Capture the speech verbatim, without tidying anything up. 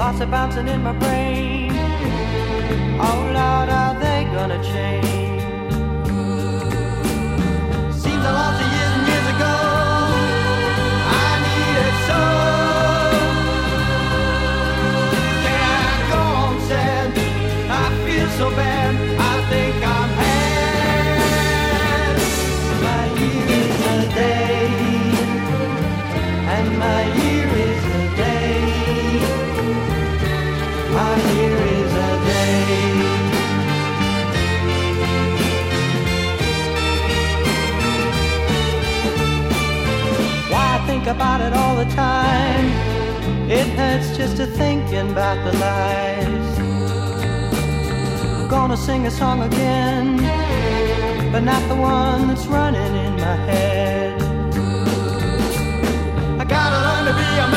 thoughts are bouncing in my brain. Oh Lord, are they gonna change? Seems a lot of years and years ago I needed so. Can I go on sad? I feel so bad, I think I'm had. My year is a day, and my year is a day. My year is a day. Why I think about it all the time. It hurts just to thinking about the lies. I'm gonna sing a song again, but not the one that's running in my head. I gotta learn to be a man.